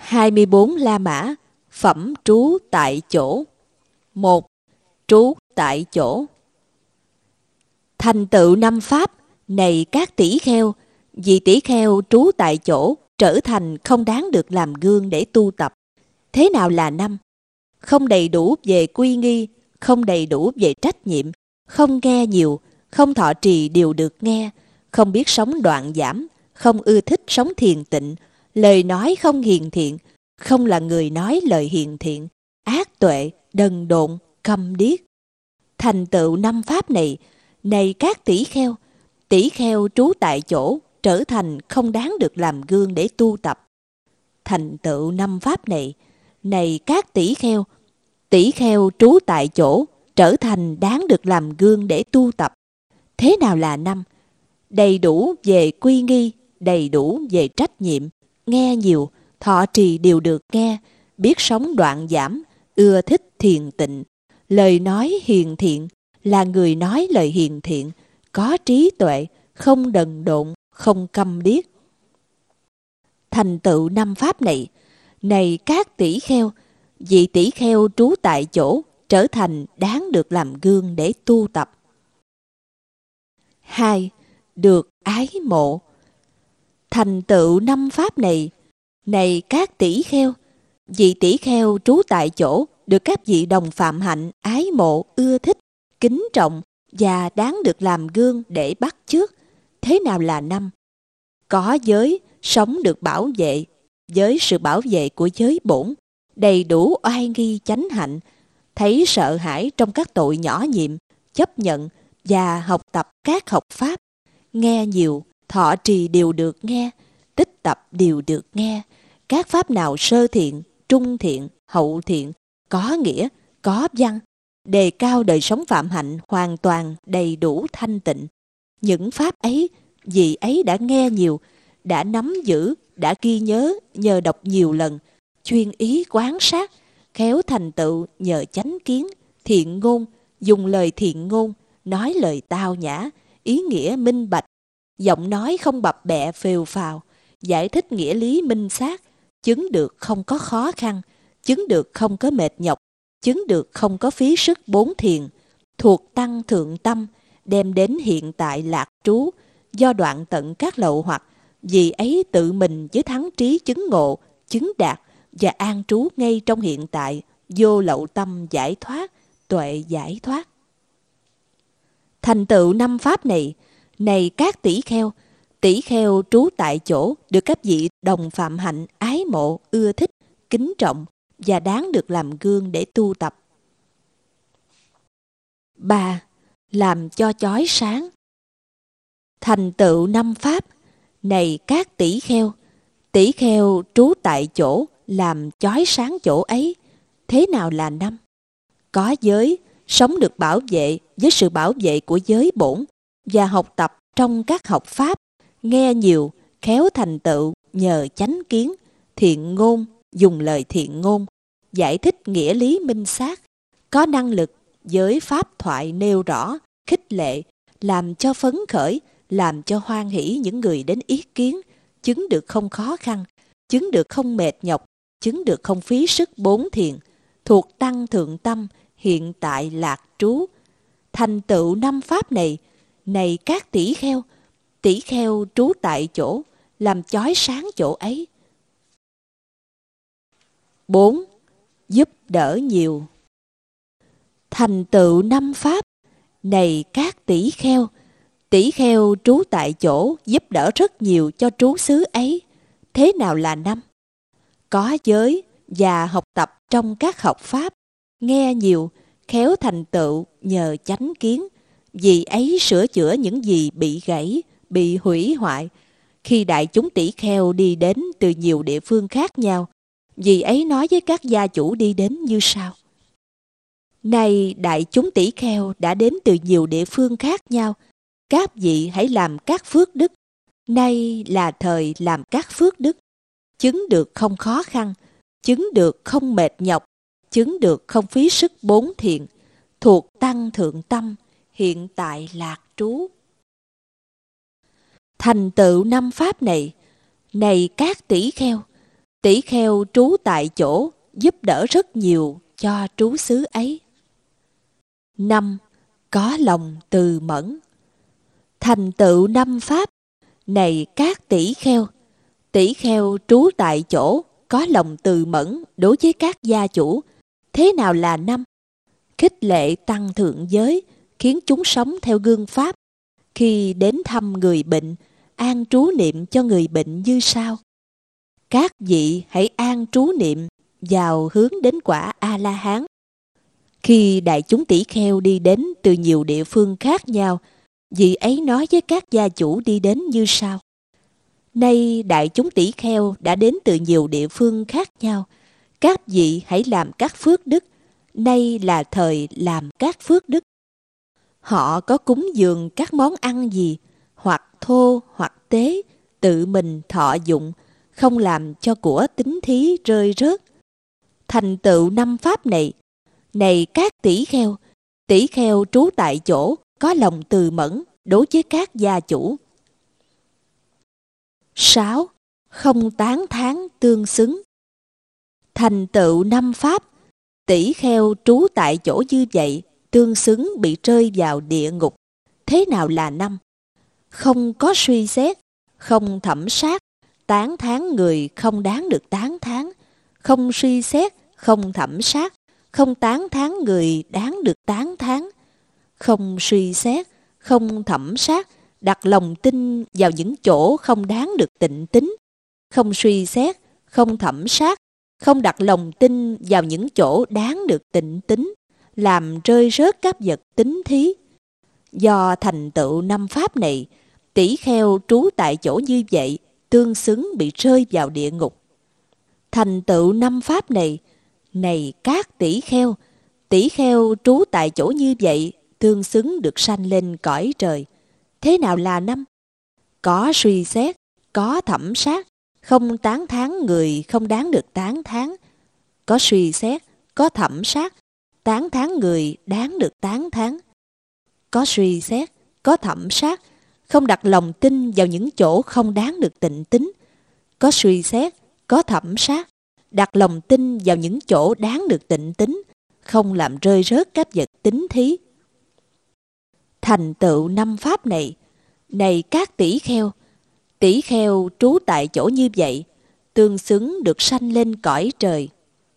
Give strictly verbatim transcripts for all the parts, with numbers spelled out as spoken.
hai mươi bốn La Mã, phẩm trú tại chỗ. một. Trú tại chỗ. Thành tựu năm pháp, này các tỷ kheo, vì tỷ kheo trú tại chỗ, trở thành không đáng được làm gương để tu tập. Thế nào là năm? Không đầy đủ về quy nghi, không đầy đủ về trách nhiệm, không nghe nhiều, không thọ trì điều được nghe, không biết sống đoạn giảm, không ưa thích sống thiền tịnh, lời nói không hiền thiện, không là người nói lời hiền thiện, ác tuệ, đần độn, câm điếc. Thành tựu năm pháp này, này các tỷ kheo, tỷ kheo trú tại chỗ, trở thành không đáng được làm gương để tu tập. Thành tựu năm pháp này, này các tỷ kheo, tỷ kheo trú tại chỗ, trở thành đáng được làm gương để tu tập. Thế nào là năm? Đầy đủ về quy nghi, đầy đủ về trách nhiệm, nghe nhiều, thọ trì điều được nghe, biết sống đoạn giảm, ưa thích thiền tịnh, lời nói hiền thiện, là người nói lời hiền thiện, có trí tuệ, không đần độn, không câm điếc. Thành tựu năm pháp này, này các tỷ kheo, vị tỷ kheo trú tại chỗ, trở thành đáng được làm gương để tu tập. hai. Được ái mộ. Thành tựu năm pháp này, này các tỷ kheo, vị tỷ kheo trú tại chỗ, được các vị đồng phạm hạnh ái mộ, ưa thích, kính trọng và đáng được làm gương để bắt chước. Thế nào là năm? Có giới, sống được bảo vệ, với sự bảo vệ của giới bổn, đầy đủ oai nghi chánh hạnh, thấy sợ hãi trong các tội nhỏ nhiệm, chấp nhận và học tập các học pháp, nghe nhiều, thọ trì điều được nghe, tích tập điều được nghe, các pháp nào sơ thiện, trung thiện, hậu thiện, có nghĩa, có văn, đề cao đời sống phạm hạnh hoàn toàn đầy đủ thanh tịnh. Những pháp ấy, vị ấy đã nghe nhiều, đã nắm giữ, đã ghi nhớ nhờ đọc nhiều lần, chuyên ý quán sát, khéo thành tựu nhờ chánh kiến, thiện ngôn, dùng lời thiện ngôn, nói lời tao nhã, ý nghĩa minh bạch, giọng nói không bập bẹ phều phào, giải thích nghĩa lý minh xác, chứng được không có khó khăn, chứng được không có mệt nhọc, chứng được không có phí sức bốn thiền, thuộc tăng thượng tâm, đem đến hiện tại lạc trú, do đoạn tận các lậu hoặc, vì ấy tự mình với thắng trí chứng ngộ, chứng đạt và an trú ngay trong hiện tại, vô lậu tâm giải thoát, tuệ giải thoát. Thành tựu năm pháp này, này các tỷ kheo, tỷ kheo trú tại chỗ, được các vị đồng phạm hạnh ái mộ, ưa thích, kính trọng và đáng được làm gương để tu tập. ba. Làm cho chói sáng. Thành tựu năm pháp, này các tỷ kheo, tỷ kheo trú tại chỗ, làm chói sáng chỗ ấy. Thế nào là năm? Có giới, sống được bảo vệ với sự bảo vệ của giới bổn, và học tập trong các học pháp, nghe nhiều, khéo thành tựu nhờ chánh kiến, thiện ngôn, dùng lời thiện ngôn, giải thích nghĩa lý minh xác, có năng lực với pháp thoại nêu rõ, khích lệ, làm cho phấn khởi, làm cho hoan hỷ những người đến ý kiến, chứng được không khó khăn, chứng được không mệt nhọc, chứng được không phí sức bốn thiền, thuộc tăng thượng tâm, hiện tại lạc trú. Thành tựu năm pháp này, này các tỷ kheo, tỷ kheo trú tại chỗ, làm chói sáng chỗ ấy. bốn. Giúp đỡ nhiều. Thành tựu năm pháp, này các tỷ kheo, tỷ kheo trú tại chỗ, giúp đỡ rất nhiều cho trú xứ ấy. Thế nào là năm? Có giới và học tập trong các học pháp, nghe nhiều, khéo thành tựu nhờ chánh kiến, vì ấy sửa chữa những gì bị gãy, bị hủy hoại. Khi đại chúng tỷ kheo đi đến từ nhiều địa phương khác nhau, vì ấy nói với các gia chủ đi đến như sau: này đại chúng tỷ kheo đã đến từ nhiều địa phương khác nhau, các vị hãy làm các phước đức. Nay là thời làm các phước đức, chứng được không khó khăn, chứng được không mệt nhọc, chứng được không phí sức bốn thiện, thuộc tăng thượng tâm, hiện tại lạc trú. Thành tựu năm pháp này, này các tỷ kheo, tỷ kheo trú tại chỗ giúp đỡ rất nhiều cho trú xứ ấy. Năm, có lòng từ mẫn. Thành tựu năm pháp, này các tỷ kheo, tỷ kheo trú tại chỗ có lòng từ mẫn đối với các gia chủ. Thế nào là năm? Khích lệ tăng thượng giới, khiến chúng sống theo gương pháp. Khi đến thăm người bệnh, an trú niệm cho người bệnh như sau: các vị hãy an trú niệm vào hướng đến quả A-la-hán. Khi đại chúng tỷ kheo đi đến từ nhiều địa phương khác nhau, vị ấy nói với các gia chủ đi đến như sau: nay đại chúng tỷ kheo đã đến từ nhiều địa phương khác nhau, các vị hãy làm các phước đức. Nay là thời làm các phước đức. Họ có cúng dường các món ăn gì, hoặc thô hoặc tế, tự mình thọ dụng, không làm cho của tín thí rơi rớt. Thành tựu năm pháp này, này các tỷ kheo, tỷ kheo trú tại chỗ có lòng từ mẫn đối với các gia chủ. Sáu, không tán thán tương xứng. Thành tựu năm pháp, tỷ kheo trú tại chỗ như vậy tương xứng bị rơi vào địa ngục. Thế nào là năm? Không có suy xét, không thẩm sát, tán thán người không đáng được tán thán, không suy xét, không thẩm sát, không tán thán người đáng được tán thán, không suy xét, không thẩm sát, đặt lòng tin vào những chỗ không đáng được tịnh tín, không suy xét, không thẩm sát, không đặt lòng tin vào những chỗ đáng được tịnh tín, làm rơi rớt các vật tín thí. Do thành tựu năm pháp này, tỷ kheo trú tại chỗ như vậy tương xứng bị rơi vào địa ngục. Thành tựu năm pháp này, này các tỷ kheo, tỷ kheo trú tại chỗ như vậy tương xứng được sanh lên cõi trời. Thế nào là năm? Có suy xét, có thẩm sát, không tán thán người không đáng được tán thán, có suy xét, có thẩm sát, tán thán người đáng được tán thán, có suy xét, có thẩm sát, không đặt lòng tin vào những chỗ không đáng được tịnh tín, có suy xét, có thẩm sát, đặt lòng tin vào những chỗ đáng được tịnh tín, không làm rơi rớt các vật tín thí. Thành tựu năm pháp này, này các tỷ kheo, tỷ kheo trú tại chỗ như vậy tương xứng được sanh lên cõi trời.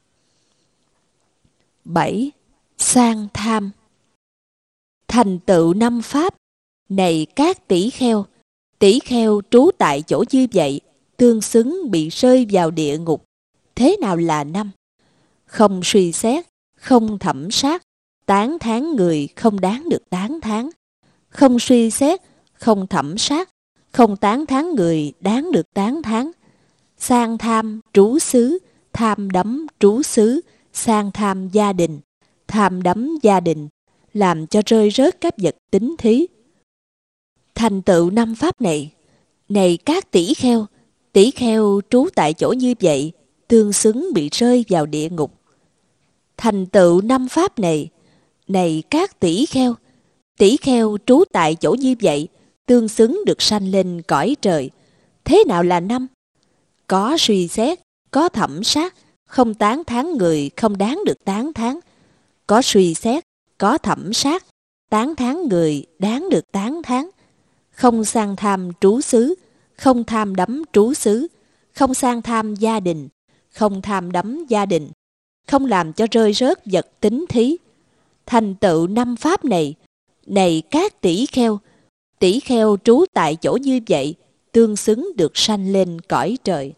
Bảy. Sang tham. Thành tựu năm pháp, này các tỷ kheo, tỷ kheo trú tại chỗ như vậy tương xứng bị rơi vào địa ngục. Thế nào là năm? Không suy xét, không thẩm sát, tán thán người không đáng được tán thán, không suy xét, không thẩm sát, không tán thán người đáng được tán thán, sang tham trú xứ, tham đắm trú xứ, sang tham gia đình, tham đắm gia đình, làm cho rơi rớt các vật tín thí. Thành tựu năm pháp này, này các tỷ kheo, tỷ kheo trú tại chỗ như vậy tương xứng bị rơi vào địa ngục. Thành tựu năm pháp này, này các tỷ kheo, tỷ kheo trú tại chỗ như vậy tương xứng được sanh lên cõi trời. Thế nào là năm? Có suy xét, có thẩm sát, không tán thán người không đáng được tán thán, có suy xét, có thẩm sát, tán thán người đáng được tán thán, không sang tham trú xứ, không tham đắm trú xứ, không sang tham gia đình, không tham đắm gia đình, không làm cho rơi rớt vật tín thí. Thành tựu năm pháp này, này các tỷ kheo, tỷ kheo trú tại chỗ như vậy tương xứng được sanh lên cõi trời.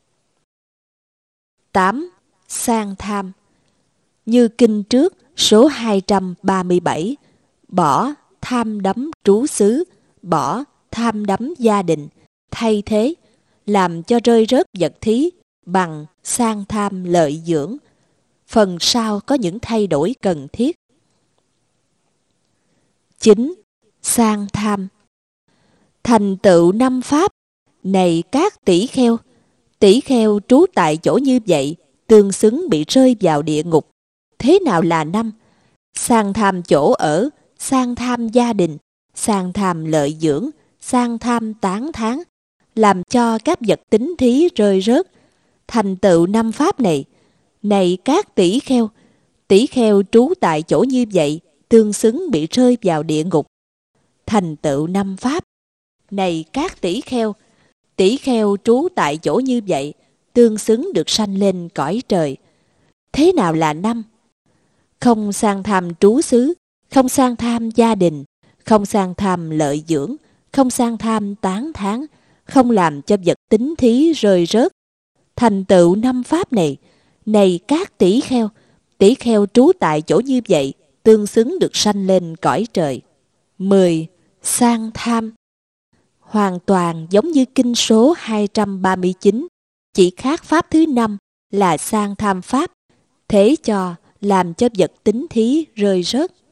Tám. Sang tham. Như kinh trước số hai trăm ba mươi bảy, bỏ tham đắm trú xứ, bỏ tham đắm gia đình, thay thế, làm cho rơi rớt vật thí bằng sang tham lợi dưỡng. Phần sau có những thay đổi cần thiết. Chín. Sang tham. Thành tựu năm pháp, này các tỷ kheo, tỷ kheo trú tại chỗ như vậy tương xứng bị rơi vào địa ngục. Thế nào là năm? Sang tham chỗ ở, sang tham gia đình, sang tham lợi dưỡng, sang tham tán thán, làm cho các vật tín thí rơi rớt, Thành tựu năm pháp này, này các tỷ kheo, tỷ kheo trú tại chỗ như vậy, tương xứng bị rơi vào địa ngục. Thành tựu năm pháp, này các tỷ kheo, tỷ kheo trú tại chỗ như vậy, tương xứng được sanh lên cõi trời. Thế nào là năm? Không sang tham trú xứ, không sang tham gia đình, không sang tham lợi dưỡng, không sang tham tán thán, không làm cho vật tín thí rơi rớt. Thành tựu năm pháp này, này các tỷ kheo, tỷ kheo trú tại chỗ như vậy, tương xứng được sanh lên cõi trời. mười. Sang tham. Hoàn toàn giống như kinh số hai trăm ba mươi chín, chỉ khác pháp thứ năm là sang tham pháp, thế cho làm cho vật tín thí rơi rớt.